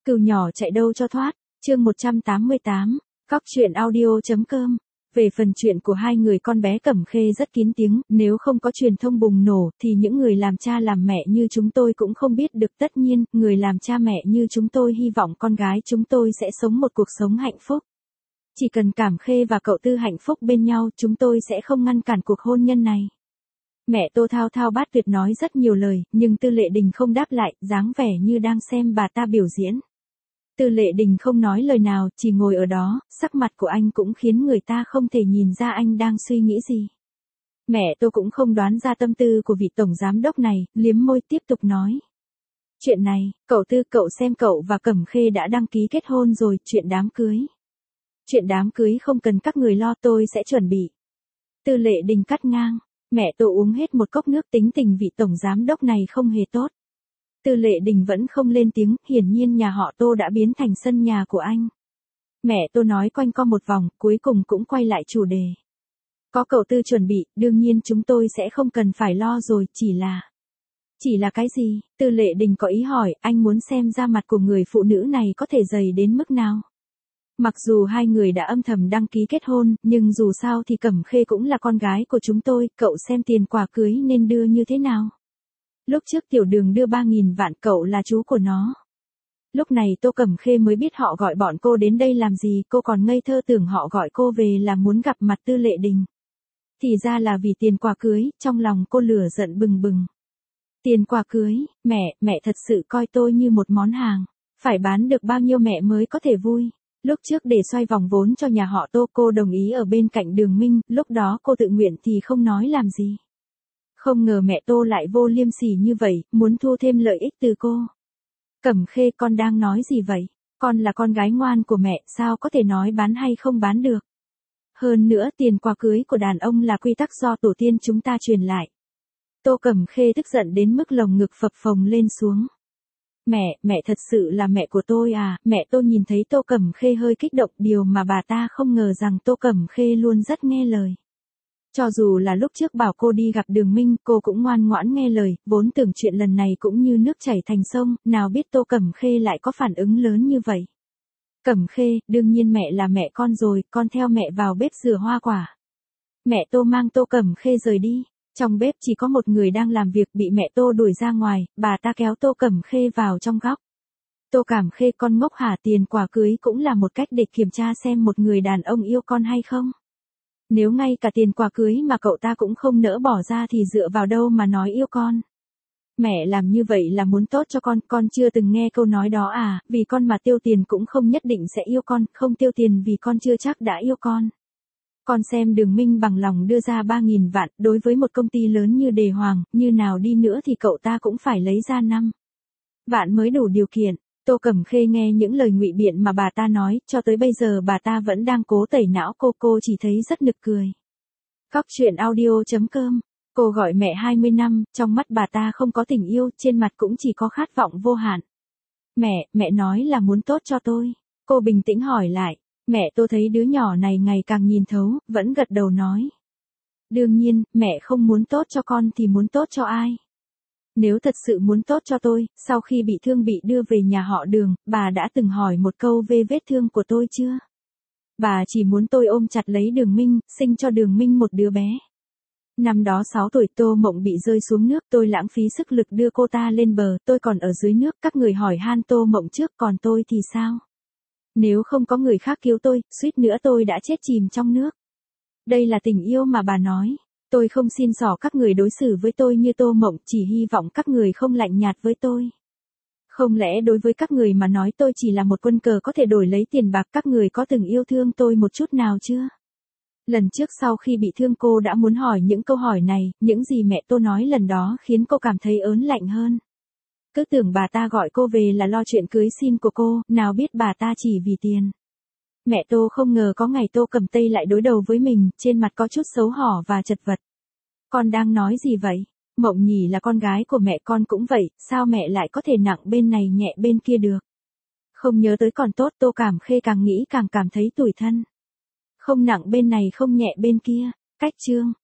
Cừu nhỏ chạy đâu cho thoát, chương 188, cóc truyện audio.com. Về phần chuyện của hai người con bé Cẩm Khê rất kín tiếng, nếu không có truyền thông bùng nổ thì những người làm cha làm mẹ như chúng tôi cũng không biết được. Tất nhiên, người làm cha mẹ như chúng tôi hy vọng con gái chúng tôi sẽ sống một cuộc sống hạnh phúc. Chỉ cần Cẩm Khê và cậu Tư hạnh phúc bên nhau, chúng tôi sẽ không ngăn cản cuộc hôn nhân này. Mẹ Tô thao thao bát tuyệt nói rất nhiều lời, nhưng Tư Lệ Đình không đáp lại, dáng vẻ như đang xem bà ta biểu diễn. Tư Lệ Đình không nói lời nào, chỉ ngồi ở đó, sắc mặt của anh cũng khiến người ta không thể nhìn ra anh đang suy nghĩ gì. Mẹ Tô cũng không đoán ra tâm tư của vị tổng giám đốc này, liếm môi tiếp tục nói. Chuyện này, cậu Tư, cậu xem cậu và Cẩm Khê đã đăng ký kết hôn rồi, chuyện đám cưới. Chuyện đám cưới không cần các người lo, tôi sẽ chuẩn bị. Tư Lệ Đình cắt ngang, mẹ Tô uống hết một cốc nước, tính tình vị tổng giám đốc này không hề tốt. Tư Lệ Đình vẫn không lên tiếng, hiển nhiên nhà họ Tô đã biến thành sân nhà của anh. Mẹ Tô nói quanh co một vòng, cuối cùng cũng quay lại chủ đề. Có cậu Tư chuẩn bị, đương nhiên chúng tôi sẽ không cần phải lo rồi, Chỉ là cái gì? Tư Lệ Đình có ý hỏi, anh muốn xem da mặt của người phụ nữ này có thể dày đến mức nào? Mặc dù hai người đã âm thầm đăng ký kết hôn, nhưng dù sao thì Cẩm Khê cũng là con gái của chúng tôi, cậu xem tiền quà cưới nên đưa như thế nào? Lúc trước Tiểu Đường đưa 3.000 vạn, cậu là chú của nó. Lúc này Tô Cẩm Khê mới biết họ gọi bọn cô đến đây làm gì, cô còn ngây thơ tưởng họ gọi cô về là muốn gặp mặt Tư Lệ Đình. Thì ra là vì tiền quà cưới, trong lòng cô lửa giận bừng bừng. Tiền quà cưới, mẹ thật sự coi tôi như một món hàng. Phải bán được bao nhiêu mẹ mới có thể vui. Lúc trước để xoay vòng vốn cho nhà họ Tô, cô đồng ý ở bên cạnh Đường Minh, lúc đó cô tự nguyện thì không nói làm gì. Không ngờ mẹ Tô lại vô liêm sỉ như vậy, muốn thu thêm lợi ích từ cô. Cẩm Khê, con đang nói gì vậy? Con là con gái ngoan của mẹ, sao có thể nói bán hay không bán được? Hơn nữa, tiền quà cưới của đàn ông là quy tắc do tổ tiên chúng ta truyền lại. Tô Cẩm Khê tức giận đến mức lồng ngực phập phồng lên xuống. Mẹ thật sự là mẹ của tôi à? Mẹ Tô nhìn thấy Tô Cẩm Khê hơi kích động, điều mà bà ta không ngờ rằng Tô Cẩm Khê luôn rất nghe lời. Cho dù là lúc trước bảo cô đi gặp Đường Minh, cô cũng ngoan ngoãn nghe lời, vốn tưởng chuyện lần này cũng như nước chảy thành sông, nào biết Tô Cẩm Khê lại có phản ứng lớn như vậy. Cẩm Khê, đương nhiên mẹ là mẹ con rồi, con theo mẹ vào bếp rửa hoa quả. Mẹ Tô mang Tô Cẩm Khê rời đi. Trong bếp chỉ có một người đang làm việc, bị mẹ Tô đuổi ra ngoài, bà ta kéo Tô Cẩm Khê vào trong góc. Tô Cẩm Khê, con ngốc hả? Tiền quà cưới cũng là một cách để kiểm tra xem một người đàn ông yêu con hay không. Nếu ngay cả tiền quà cưới mà cậu ta cũng không nỡ bỏ ra thì dựa vào đâu mà nói yêu con. Mẹ làm như vậy là muốn tốt cho con chưa từng nghe câu nói đó à, vì con mà tiêu tiền cũng không nhất định sẽ yêu con, không tiêu tiền vì con chưa chắc đã yêu con. Con xem Đường Minh bằng lòng đưa ra 3.000 vạn, đối với một công ty lớn như Đề Hoàng, như nào đi nữa thì cậu ta cũng phải lấy ra 5 vạn mới đủ điều kiện. Tô Cẩm Khê nghe những lời ngụy biện mà bà ta nói, cho tới bây giờ bà ta vẫn đang cố tẩy não cô chỉ thấy rất nực cười. cóc truyện audio.com. Cô gọi mẹ 20 năm, trong mắt bà ta không có tình yêu, trên mặt cũng chỉ có khát vọng vô hạn. Mẹ nói là muốn tốt cho tôi. Cô bình tĩnh hỏi lại. Mẹ Tô thấy đứa nhỏ này ngày càng nhìn thấu, vẫn gật đầu nói. Đương nhiên, mẹ không muốn tốt cho con thì muốn tốt cho ai? Nếu thật sự muốn tốt cho tôi, sau khi bị thương bị đưa về nhà họ Đường, bà đã từng hỏi một câu về vết thương của tôi chưa? Bà chỉ muốn tôi ôm chặt lấy Đường Minh, sinh cho Đường Minh một đứa bé. Năm đó 6 tuổi Tô Mộng bị rơi xuống nước, tôi lãng phí sức lực đưa cô ta lên bờ, tôi còn ở dưới nước, các người hỏi han Tô Mộng trước, còn tôi thì sao? Nếu không có người khác cứu tôi, suýt nữa tôi đã chết chìm trong nước. Đây là tình yêu mà bà nói. Tôi không xin xỏ các người đối xử với tôi như Tô Mộng, chỉ hy vọng các người không lạnh nhạt với tôi. Không lẽ đối với các người mà nói tôi chỉ là một quân cờ có thể đổi lấy tiền bạc, các người có từng yêu thương tôi một chút nào chưa? Lần trước sau khi bị thương cô đã muốn hỏi những câu hỏi này, những gì mẹ Tô nói lần đó khiến cô cảm thấy ớn lạnh hơn. Cứ tưởng bà ta gọi cô về là lo chuyện cưới xin của cô, nào biết bà ta chỉ vì tiền. Mẹ Tô không ngờ có ngày Tô Cẩm Tây lại đối đầu với mình, trên mặt có chút xấu hổ và chật vật. Con đang nói gì vậy? Mộng Nhỉ là con gái của mẹ, con cũng vậy, sao mẹ lại có thể nặng bên này nhẹ bên kia được? Không nhớ tới còn tốt. Tô Cẩm Khê càng nghĩ càng cảm thấy tủi thân. Không nặng bên này không nhẹ bên kia, cách chương.